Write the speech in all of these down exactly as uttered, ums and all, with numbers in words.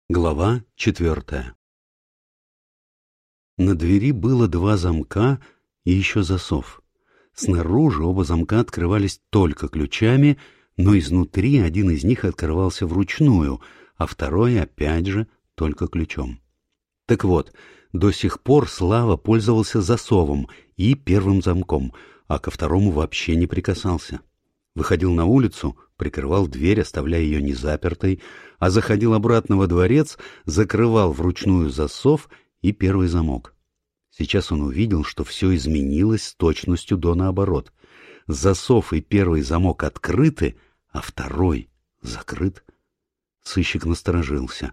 Глава четвертая. На двери было два замка и еще засов. Снаружи оба замка открывались только ключами, но изнутри один из них открывался вручную, а второй, опять же, только ключом. Так вот, до сих пор Слава пользовался засовом и первым замком, а ко второму вообще не прикасался. Выходил на улицу, прикрывал дверь, оставляя ее незапертой, а заходил обратно во дворец, закрывал вручную засов и первый замок. Сейчас он увидел, что все изменилось с точностью до наоборот. Засов и первый замок открыты, а второй закрыт. Сыщик насторожился.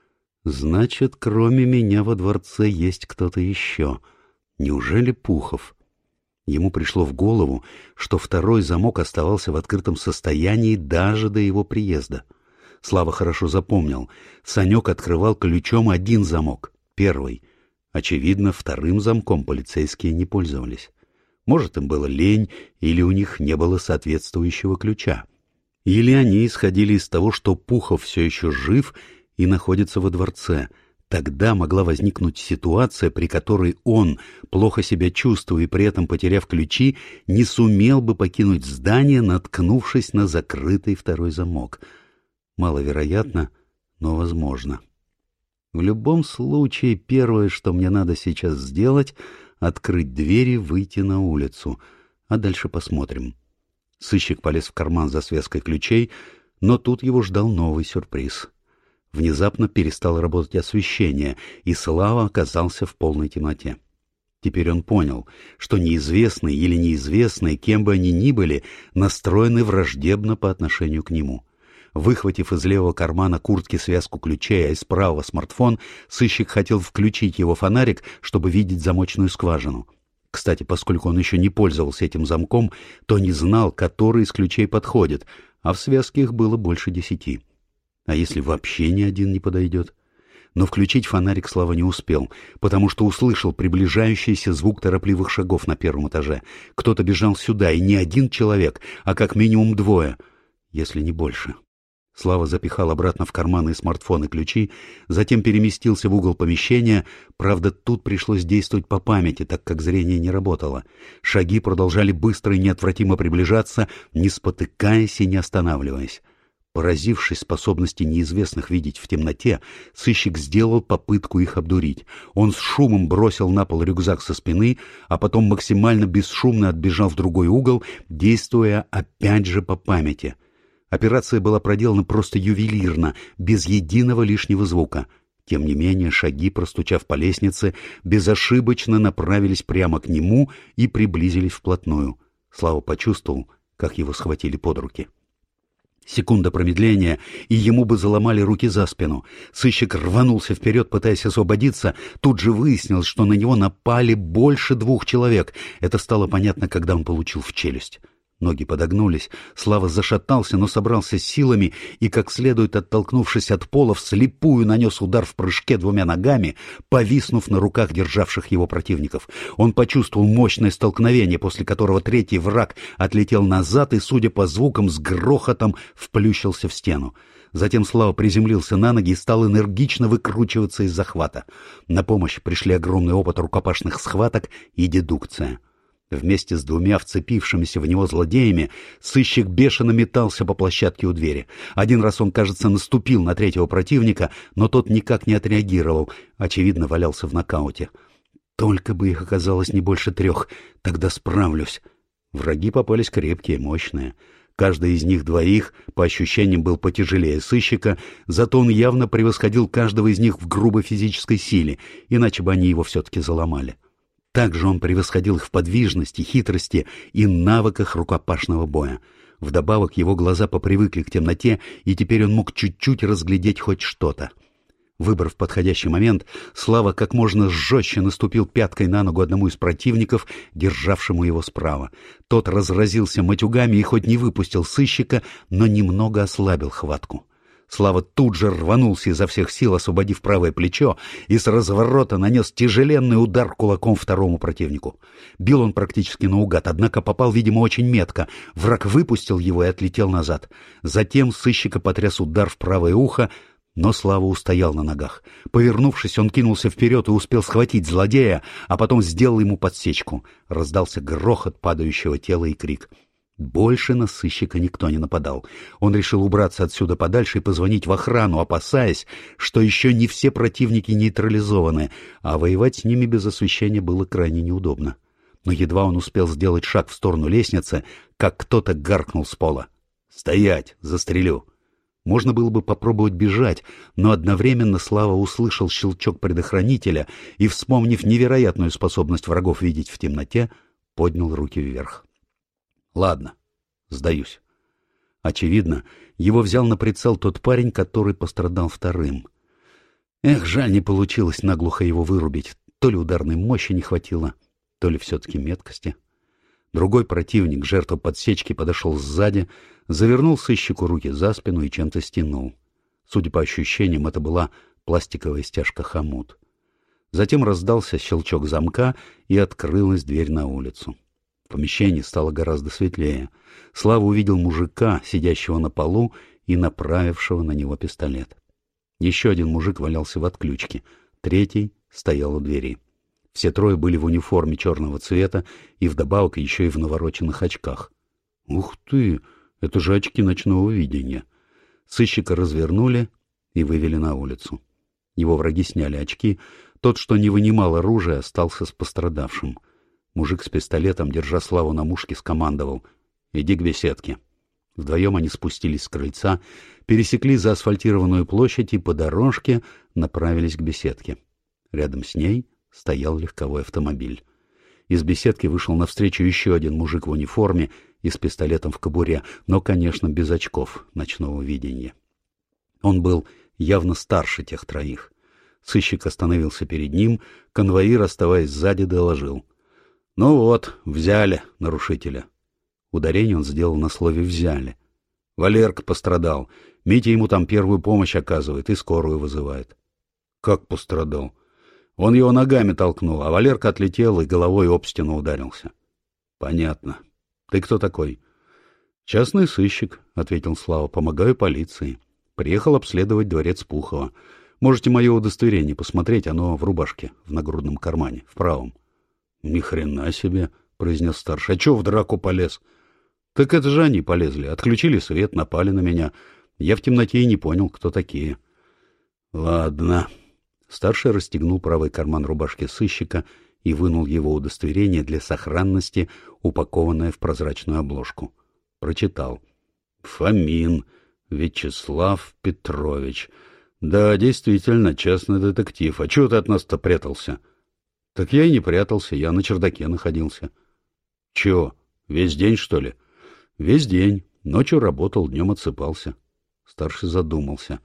Значит, кроме меня во дворце есть кто-то еще. Неужели Пухов? Ему пришло в голову, что второй замок оставался в открытом состоянии даже до его приезда. Слава хорошо запомнил. Санек открывал ключом один замок, первый. Очевидно, вторым замком полицейские не пользовались. Может, им было лень, или у них не было соответствующего ключа. Или они исходили из того, что Пухов все еще жив и находится во дворце. Тогда могла возникнуть ситуация, при которой он, плохо себя чувствуя и при этом потеряв ключи, не сумел бы покинуть здание, наткнувшись на закрытый второй замок. Маловероятно, но возможно. В любом случае, первое, что мне надо сейчас сделать, открыть дверь и выйти на улицу, а дальше посмотрим. Сыщик полез в карман за связкой ключей, но тут его ждал новый сюрприз. Внезапно перестало работать освещение, и Слава оказался в полной темноте. Теперь он понял, что неизвестные или неизвестные, кем бы они ни были, настроены враждебно по отношению к нему. Выхватив из левого кармана куртки связку ключей, а из правого смартфон, сыщик хотел включить его фонарик, чтобы видеть замочную скважину. Кстати, поскольку он еще не пользовался этим замком, то не знал, который из ключей подходит, а в связке их было больше десяти. А если вообще ни один не подойдет? Но включить фонарик Слава не успел, потому что услышал приближающийся звук торопливых шагов на первом этаже. Кто-то бежал сюда, и не один человек, а как минимум двое, если не больше. Слава запихал обратно в карманы смартфон и ключи, затем переместился в угол помещения. Правда, тут пришлось действовать по памяти, так как зрение не работало. Шаги продолжали быстро и неотвратимо приближаться, не спотыкаясь и не останавливаясь. Поразившись способности неизвестных видеть в темноте, сыщик сделал попытку их обдурить. Он с шумом бросил на пол рюкзак со спины, а потом максимально бесшумно отбежал в другой угол, действуя опять же по памяти. Операция была проделана просто ювелирно, без единого лишнего звука. Тем не менее, шаги, простучав по лестнице, безошибочно направились прямо к нему и приблизились вплотную. Слава почувствовал, как его схватили под руки. Секунда промедления, и ему бы заломали руки за спину. Сыщик рванулся вперед, пытаясь освободиться. Тут же выяснилось, что на него напали больше двух человек. Это стало понятно, когда он получил в челюсть. Ноги подогнулись, Слава зашатался, но собрался с силами и, как следует оттолкнувшись от пола, вслепую нанес удар в прыжке двумя ногами, повиснув на руках державших его противников. Он почувствовал мощное столкновение, после которого третий враг отлетел назад и, судя по звукам, с грохотом вплющился в стену. Затем Слава приземлился на ноги и стал энергично выкручиваться из захвата. На помощь пришли огромный опыт рукопашных схваток и дедукция. Вместе с двумя вцепившимися в него злодеями сыщик бешено метался по площадке у двери. Один раз он, кажется, наступил на третьего противника, но тот никак не отреагировал, очевидно, валялся в нокауте. Только бы их оказалось не больше трех, тогда справлюсь. Враги попались крепкие, мощные. Каждый из них двоих, по ощущениям, был потяжелее сыщика, зато он явно превосходил каждого из них в грубой физической силе, иначе бы они его все-таки заломали. Также он превосходил их в подвижности, хитрости и навыках рукопашного боя. Вдобавок его глаза попривыкли к темноте, и теперь он мог чуть-чуть разглядеть хоть что-то. Выбрав подходящий момент, Слава как можно жестче наступил пяткой на ногу одному из противников, державшему его справа. Тот разразился матюгами и хоть не выпустил сыщика, но немного ослабил хватку. Слава тут же рванулся изо всех сил, освободив правое плечо, и с разворота нанес тяжеленный удар кулаком второму противнику. Бил он практически наугад, однако попал, видимо, очень метко. Враг выпустил его и отлетел назад. Затем сыщика потряс удар в правое ухо, Но Слава устоял на ногах. Повернувшись, он кинулся вперед и успел схватить злодея, а потом сделал ему подсечку. Раздался грохот падающего тела и крик. Больше на сыщика никто не нападал. Он решил убраться отсюда подальше и позвонить в охрану, опасаясь, что еще не все противники нейтрализованы, а воевать с ними без освещения было крайне неудобно. Но едва он успел сделать шаг в сторону лестницы, как кто-то гаркнул с пола. «Стоять! Застрелю!» Можно было бы попробовать бежать, но одновременно Слава услышал щелчок предохранителя и, вспомнив невероятную способность врагов видеть в темноте, поднял руки вверх. «Ладно, сдаюсь». Очевидно, его взял на прицел тот парень, который пострадал вторым. Эх, жаль, не получилось наглухо его вырубить. То ли ударной мощи не хватило, то ли все-таки меткости. Другой противник, жертва подсечки, подошел сзади, завернул сыщику руки за спину и чем-то стянул. Судя по ощущениям, это была пластиковая стяжка-хомут. Затем раздался щелчок замка, и открылась дверь на улицу. В помещении стало гораздо светлее. Слава увидел мужика, сидящего на полу и направившего на него пистолет. Еще один мужик валялся в отключке, третий стоял у двери. Все трое были в униформе черного цвета и вдобавок еще и в навороченных очках. Ух ты! Это же очки ночного видения. Сыщика развернули и вывели на улицу. Его враги сняли очки. Тот, что не вынимал оружие, остался с пострадавшим. Мужик с пистолетом, держа Славу на мушке, скомандовал: «Иди к беседке». Вдвоем они спустились с крыльца, пересекли заасфальтированную площадь и по дорожке направились к беседке. Рядом с ней стоял легковой автомобиль. Из беседки вышел навстречу еще один мужик в униформе и с пистолетом в кобуре, но, конечно, без очков ночного видения. Он был явно старше тех троих. Сыщик остановился перед ним, конвоир, оставаясь сзади, доложил: «Ну вот, взяли нарушителя». Ударение он сделал на слове «взяли». Валерка пострадал. Митя ему там первую помощь оказывает и скорую вызывает. «Как пострадал?» Он его ногами толкнул, а Валерка отлетел и головой об стену ударился. — Понятно. Ты кто такой? — Частный сыщик, — ответил Слава. — Помогаю полиции. Приехал обследовать дворец Пухова. Можете мое удостоверение посмотреть, оно в рубашке, в нагрудном кармане, в правом. — Ни хрена себе, — произнес старший. — А чё в драку полез? — Так это же они полезли. Отключили свет, напали на меня. Я в темноте и не понял, кто такие. — Ладно. Старший расстегнул правый карман рубашки сыщика и вынул его удостоверение для сохранности, упакованное в прозрачную обложку. Прочитал. «Фомин Вячеслав Петрович. Да, действительно, частный детектив. А чего ты от нас-то прятался?» «Так я и не прятался, я на чердаке находился». «Чего, весь день, что ли?» «Весь день. Ночью работал, днем отсыпался». Старший задумался.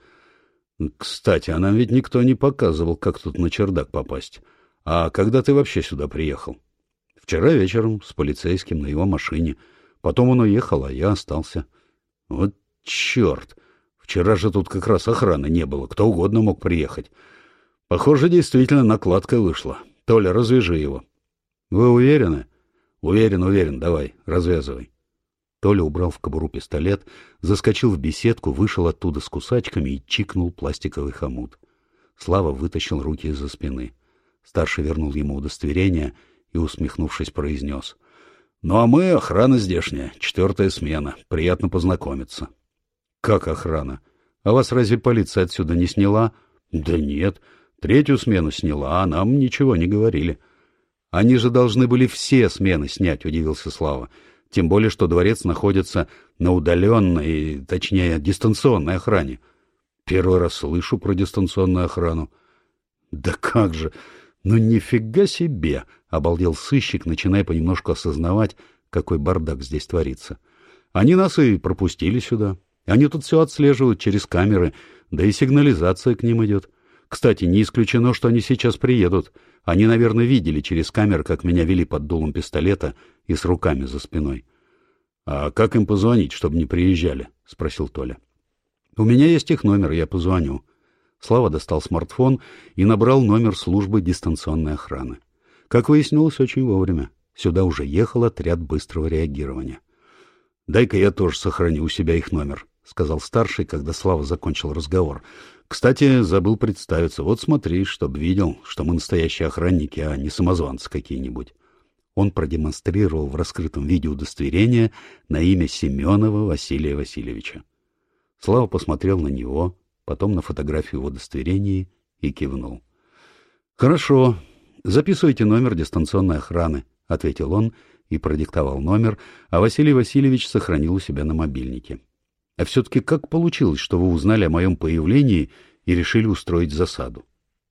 «Кстати, а нам ведь никто не показывал, как тут на чердак попасть. А когда ты вообще сюда приехал?» «Вчера вечером с полицейским на его машине. Потом он уехал, а я остался». «Вот черт! Вчера же тут как раз охраны не было. Кто угодно мог приехать. Похоже, действительно накладка вышла. Толя, развяжи его». «Вы уверены?» «Уверен, уверен. Давай, развязывай». Толя убрал в кобуру пистолет, заскочил в беседку, вышел оттуда с кусачками и чикнул пластиковый хомут. Слава вытащил руки из-за спины. Старший вернул ему удостоверение и, усмехнувшись, произнес: «Ну а мы охрана здешняя, четвертая смена. Приятно познакомиться». «Как охрана? А вас разве полиция отсюда не сняла?» «Да нет. Третью смену сняла, а нам ничего не говорили». «Они же должны были все смены снять», — удивился Слава. Тем более, что дворец находится на удаленной, точнее, дистанционной охране. Первый раз слышу про дистанционную охрану. Да как же! Ну нифига себе! — обалдел сыщик, начиная понемножку осознавать, какой бардак здесь творится. Они нас и пропустили сюда. Они тут все отслеживают через камеры, да и сигнализация к ним идет. Кстати, не исключено, что они сейчас приедут. Они, наверное, видели через камеры, как меня вели под дулом пистолета и с руками за спиной. — А как им позвонить, чтобы не приезжали? — спросил Толя. — У меня есть их номер, я позвоню. Слава достал смартфон и набрал номер службы дистанционной охраны. Как выяснилось, очень вовремя. Сюда уже ехал отряд быстрого реагирования. — Дай-ка я тоже сохраню у себя их номер, — сказал старший, когда Слава закончил разговор. — Кстати, забыл представиться. Вот смотри, чтоб видел, что мы настоящие охранники, а не самозванцы какие-нибудь. Он продемонстрировал в раскрытом виде удостоверение на имя Семенова Василия Васильевича. Слава посмотрел на него, потом на фотографию в удостоверении и кивнул. — Хорошо, записывайте номер дистанционной охраны, — ответил он и продиктовал номер, а Василий Васильевич сохранил у себя на мобильнике. — А все-таки как получилось, что вы узнали о моем появлении и решили устроить засаду?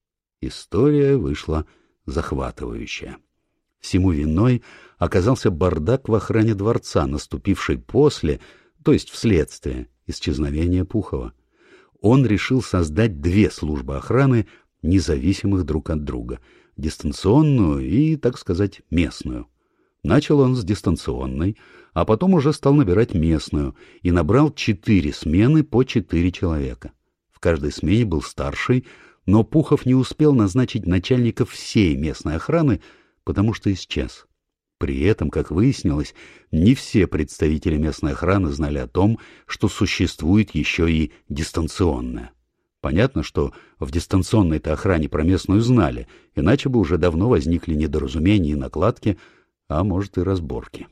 История вышла захватывающая. Всему виной оказался бардак в охране дворца, наступивший после, то есть вследствие, исчезновения Пухова. Он решил создать две службы охраны, независимых друг от друга, дистанционную и, так сказать, местную. Начал он с дистанционной, а потом уже стал набирать местную и набрал четыре смены по четыре человека. В каждой смене был старший, но Пухов не успел назначить начальника всей местной охраны, потому что исчез. При этом, как выяснилось, не все представители местной охраны знали о том, что существует еще и дистанционная. Понятно, что в дистанционной-то охране про местную знали, иначе бы уже давно возникли недоразумения и накладки, а может и разборки.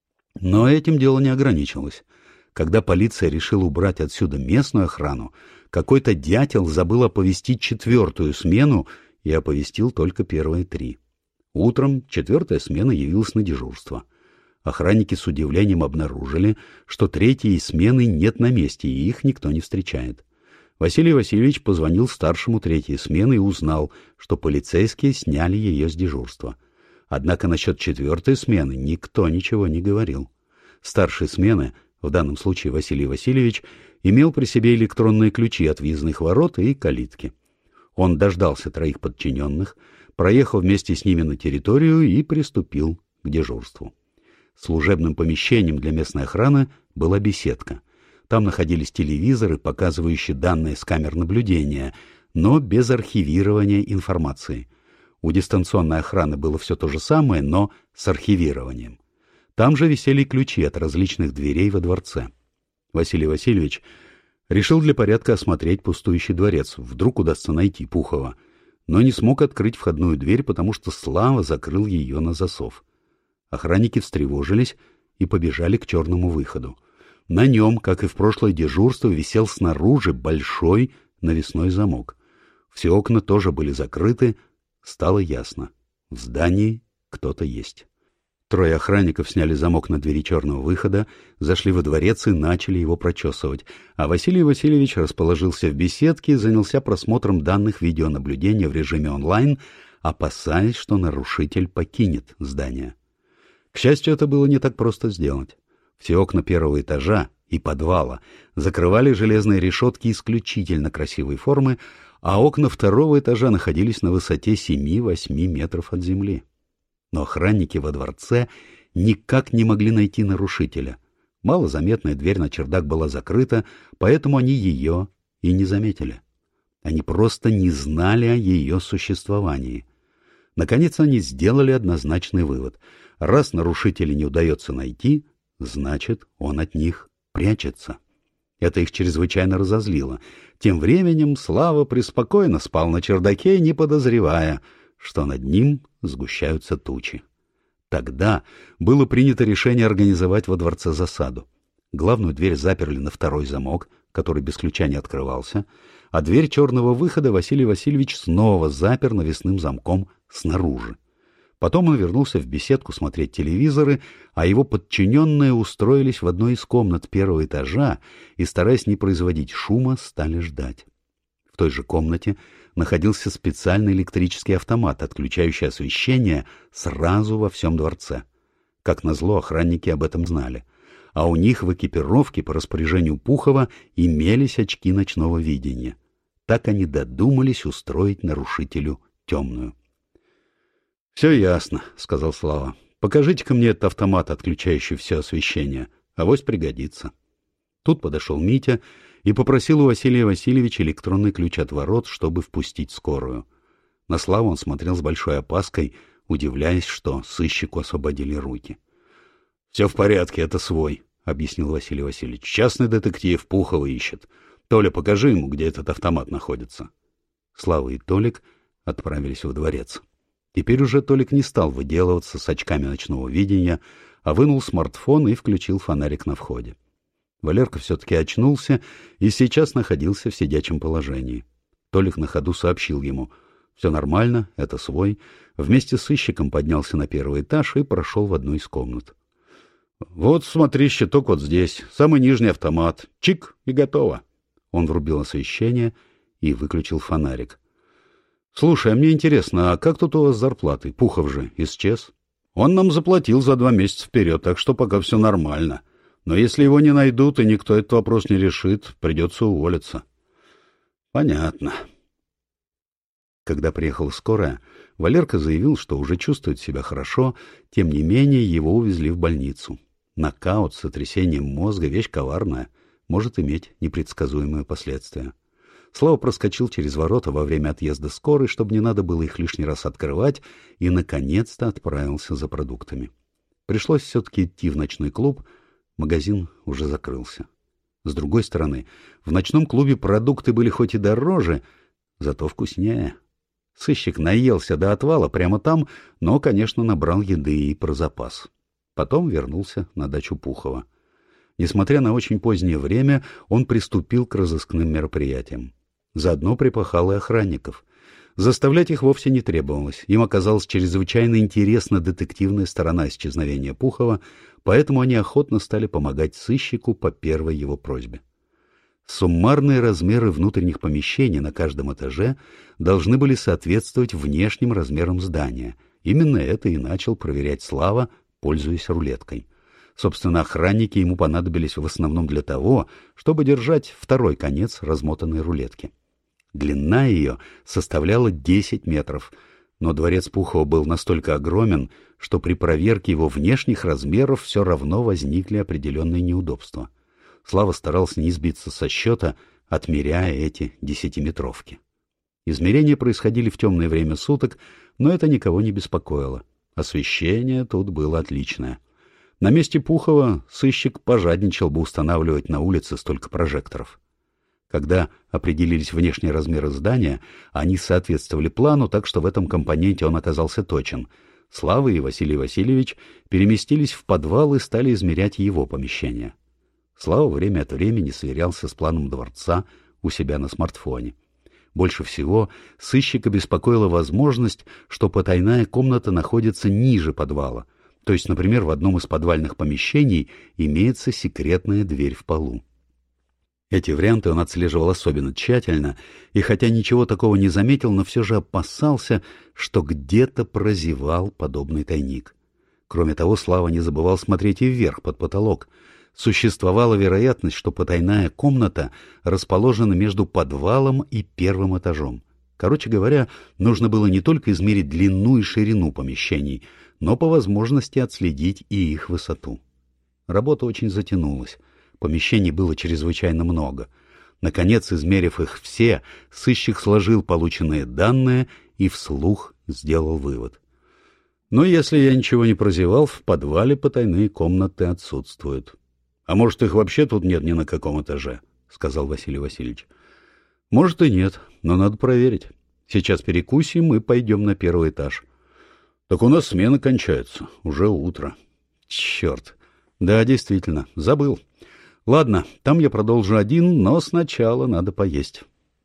Но этим дело не ограничилось. Когда полиция решила убрать отсюда местную охрану, какой-то дятел забыл оповестить четвертую смену и оповестил только первые три. Утром четвертая смена явилась на дежурство. Охранники с удивлением обнаружили, что третьей смены нет на месте, и их никто не встречает. Василий Васильевич позвонил старшему третьей смены и узнал, что полицейские сняли ее с дежурства. Однако насчет четвертой смены никто ничего не говорил. Старший смены, в данном случае Василий Васильевич, имел при себе электронные ключи от въездных ворот и калитки. Он дождался троих подчиненных, проехал вместе с ними на территорию и приступил к дежурству. Служебным помещением для местной охраны была беседка. Там находились телевизоры, показывающие данные с камер наблюдения, но без архивирования информации. У дистанционной охраны было все то же самое, но с архивированием. Там же висели ключи от различных дверей во дворце. Василий Васильевич решил для порядка осмотреть пустующий дворец, вдруг удастся найти Пухова, но не смог открыть входную дверь, потому что Слава закрыл ее на засов. Охранники встревожились и побежали к черному выходу. На нем, как и в прошлое дежурство, висел снаружи большой навесной замок. Все окна тоже были закрыты. Стало ясно — в здании кто-то есть. Трое охранников сняли замок на двери черного выхода, зашли во дворец и начали его прочесывать, а Василий Васильевич расположился в беседке и занялся просмотром данных видеонаблюдения в режиме онлайн, опасаясь, что нарушитель покинет здание. К счастью, это было не так просто сделать. Все окна первого этажа и подвала закрывали железные решетки исключительно красивой формы, а окна второго этажа находились на высоте семи-восьми метров от земли. Но охранники во дворце никак не могли найти нарушителя. Малозаметная дверь на чердак была закрыта, поэтому они ее и не заметили. Они просто не знали о ее существовании. Наконец они сделали однозначный вывод. Раз нарушителя не удается найти, значит, он от них прячется. Это их чрезвычайно разозлило. Тем временем Слава преспокойно спал на чердаке, не подозревая, что над ним сгущаются тучи. Тогда было принято решение организовать во дворце засаду. Главную дверь заперли на второй замок, который без ключа не открывался, а дверь черного выхода Василий Васильевич снова запер навесным замком снаружи. Потом он вернулся в беседку смотреть телевизоры, а его подчиненные устроились в одной из комнат первого этажа и, стараясь не производить шума, стали ждать. В той же комнате находился специальный электрический автомат, отключающий освещение сразу во всем дворце. Как назло, охранники об этом знали. А у них в экипировке по распоряжению Пухова имелись очки ночного видения. Так они додумались устроить нарушителю темную. — Все ясно, — сказал Слава. — Покажите-ка мне этот автомат, отключающий все освещение. Авось пригодится. Тут подошел Митя и попросил у Василия Васильевича электронный ключ от ворот, чтобы впустить скорую. На Славу он смотрел с большой опаской, удивляясь, что сыщику освободили руки. — Все в порядке, это свой, — объяснил Василий Васильевич. — Частный детектив Пухова ищет. Толя, покажи ему, где этот автомат находится. Слава и Толик отправились во дворец. Теперь уже Толик не стал выделываться с очками ночного видения, а вынул смартфон и включил фонарик на входе. Валерка все-таки очнулся и сейчас находился в сидячем положении. Толик на ходу сообщил ему: все нормально, это свой. Вместе с сыщиком поднялся на первый этаж и прошел в одну из комнат. Вот, смотри, щиток вот здесь, самый нижний автомат. Чик, и готово. Он врубил освещение и выключил фонарик. Слушай, а мне интересно, а как тут у вас с зарплатой? Пухов же исчез. Он нам заплатил за два месяца вперед, так что пока все нормально. Но если его не найдут и никто этот вопрос не решит, придется уволиться. Понятно. Когда приехала скорая, Валерка заявил, что уже чувствует себя хорошо, тем не менее его увезли в больницу. Нокаут с сотрясением мозга — вещь коварная, может иметь непредсказуемые последствия. Слава проскочил через ворота во время отъезда скорой, чтобы не надо было их лишний раз открывать, и, наконец-то, отправился за продуктами. Пришлось все-таки идти в ночной клуб, магазин уже закрылся. С другой стороны, в ночном клубе продукты были хоть и дороже, зато вкуснее. Сыщик наелся до отвала прямо там, но, конечно, набрал еды и про запас. Потом вернулся на дачу Пухова. Несмотря на очень позднее время, он приступил к разыскным мероприятиям. Заодно припахал и охранников. Заставлять их вовсе не требовалось. Им оказалась чрезвычайно интересна детективная сторона исчезновения Пухова, поэтому они охотно стали помогать сыщику по первой его просьбе. Суммарные размеры внутренних помещений на каждом этаже должны были соответствовать внешним размерам здания. Именно это и начал проверять Слава, пользуясь рулеткой. Собственно, охранники ему понадобились в основном для того, чтобы держать второй конец размотанной рулетки. Длина ее составляла десять метров, но дворец Пухова был настолько огромен, что при проверке его внешних размеров все равно возникли определенные неудобства. Слава старался не сбиться со счета, отмеряя эти десятиметровки. Измерения происходили в темное время суток, но это никого не беспокоило. Освещение тут было отличное. На месте Пухова сыщик пожадничал бы устанавливать на улице столько прожекторов. Когда определились внешние размеры здания, они соответствовали плану, так что в этом компоненте он оказался точен. Слава и Василий Васильевич переместились в подвал и стали измерять его помещение. Слава время от времени сверялся с планом дворца у себя на смартфоне. Больше всего сыщика беспокоила возможность, что потайная комната находится ниже подвала, то есть, например, в одном из подвальных помещений имеется секретная дверь в полу. Эти варианты он отслеживал особенно тщательно, и хотя ничего такого не заметил, но все же опасался, что где-то прозевал подобный тайник. Кроме того, Слава не забывал смотреть и вверх, под потолок. Существовала вероятность, что потайная комната расположена между подвалом и первым этажом. Короче говоря, нужно было не только измерить длину и ширину помещений, но по возможности отследить и их высоту. Работа очень затянулась. Помещений было чрезвычайно много. Наконец, измерив их все, сыщик сложил полученные данные и вслух сделал вывод. Но если я ничего не прозевал, в подвале потайные комнаты отсутствуют. — А может, их вообще тут нет ни на каком этаже? — сказал Василий Васильевич. — Может и нет, но надо проверить. Сейчас перекусим и пойдем на первый этаж. — Так у нас смена кончается, уже утро. — Черт! Да, действительно, забыл. Ладно, там я продолжу один, но сначала надо поесть.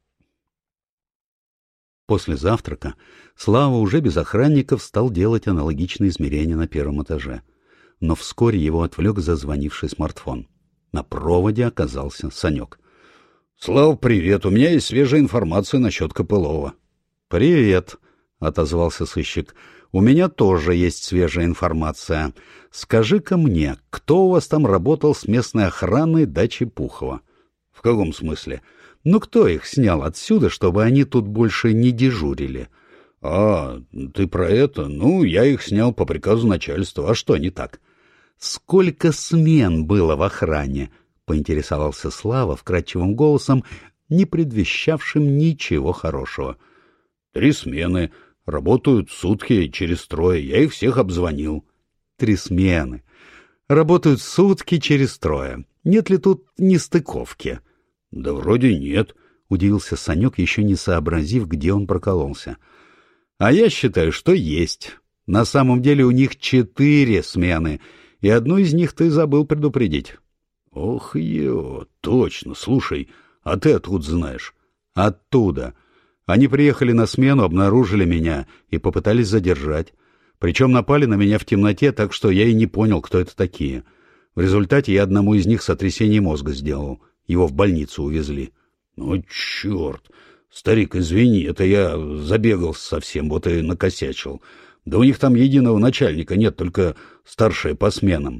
После завтрака Слава уже без охранников стал делать аналогичные измерения на первом этаже. Но вскоре его отвлек зазвонивший смартфон. На проводе оказался Санек. — Слава, привет, у меня есть свежая информация насчет Копылова. — Привет, — отозвался сыщик. — У меня тоже есть свежая информация. Скажи-ка мне, кто у вас там работал с местной охраной дачи Пухова? — В каком смысле? — Ну, кто их снял отсюда, чтобы они тут больше не дежурили? — А, ты про это? Ну, я их снял по приказу начальства. А что не так? — Сколько смен было в охране? — поинтересовался Слава вкрадчивым голосом, не предвещавшим ничего хорошего. — Три смены. Работают сутки через трое. Я их всех обзвонил. — Три смены. Работают сутки через трое. Нет ли тут нестыковки? — Да вроде нет, — удивился Санек, еще не сообразив, где он прокололся. — А я считаю, что есть. На самом деле у них четыре смены, и одну из них ты забыл предупредить. — Ох, ё, точно. Слушай, а ты откуда знаешь? — Оттуда. Они приехали на смену, обнаружили меня и попытались задержать. Причем напали на меня в темноте, так что я и не понял, кто это такие. В результате я одному из них сотрясение мозга сделал. Его в больницу увезли. — Ну, черт! Старик, извини, это я забегался совсем, вот и накосячил. Да у них там единого начальника нет, только старшие по сменам.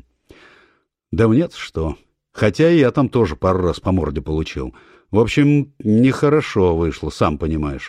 — Да нет, что. Хотя и я там тоже пару раз по морде получил. В общем, нехорошо вышло, сам понимаешь.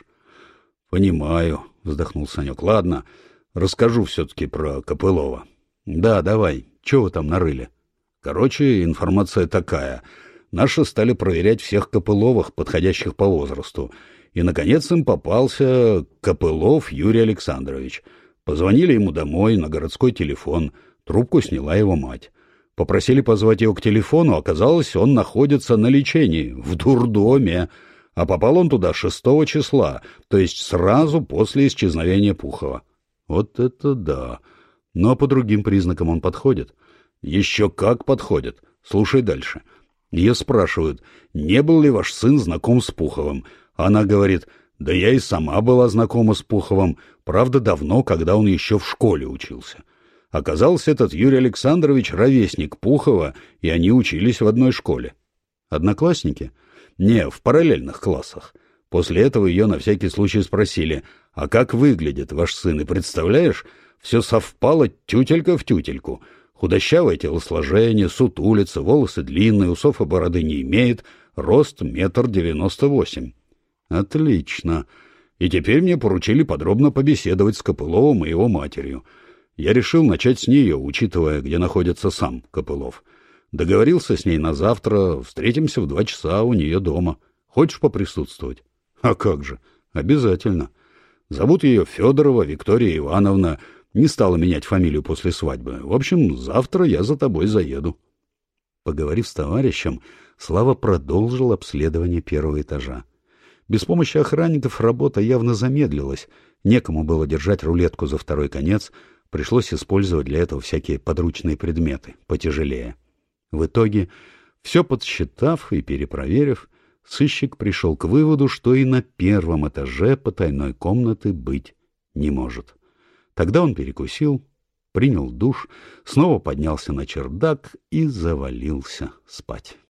— Понимаю, — вздохнул Санек. — Ладно, расскажу все-таки про Копылова. — Да, давай. Чего вы там нарыли? — Короче, информация такая. Наши стали проверять всех Копыловых, подходящих по возрасту. И, наконец, им попался Копылов Юрий Александрович. Позвонили ему домой на городской телефон. Трубку сняла его мать. Попросили позвать его к телефону, оказалось, он находится на лечении, в дурдоме. А попал он туда шестого числа, то есть сразу после исчезновения Пухова. Вот это да! Но по другим признакам он подходит. Еще как подходит. Слушай дальше. Ее спрашивают, не был ли ваш сын знаком с Пуховым. Она говорит, да я и сама была знакома с Пуховым, правда, давно, когда он еще в школе учился. Оказался этот Юрий Александрович ровесник Пухова, и они учились в одной школе. Одноклассники? Не, в параллельных классах. После этого ее на всякий случай спросили, а как выглядит ваш сын, и представляешь, все совпало тютелька в тютельку. Худощавое телосложение, сутулица, волосы длинные, усов и бороды не имеет, рост метр девяносто восемь. Отлично. И теперь мне поручили подробно побеседовать с Копыловым и его матерью. Я решил начать с нее, учитывая, где находится сам Копылов. Договорился с ней на завтра, встретимся в два часа у нее дома. Хочешь поприсутствовать? А как же, обязательно. Зовут ее Федорова Виктория Ивановна, не стала менять фамилию после свадьбы. В общем, завтра я за тобой заеду. Поговорив с товарищем, Слава продолжил обследование первого этажа. Без помощи охранников работа явно замедлилась. Некому было держать рулетку за второй конец, пришлось использовать для этого всякие подручные предметы, потяжелее. В итоге, все подсчитав и перепроверив, сыщик пришел к выводу, что и на первом этаже потайной комнаты быть не может. Тогда он перекусил, принял душ, снова поднялся на чердак и завалился спать.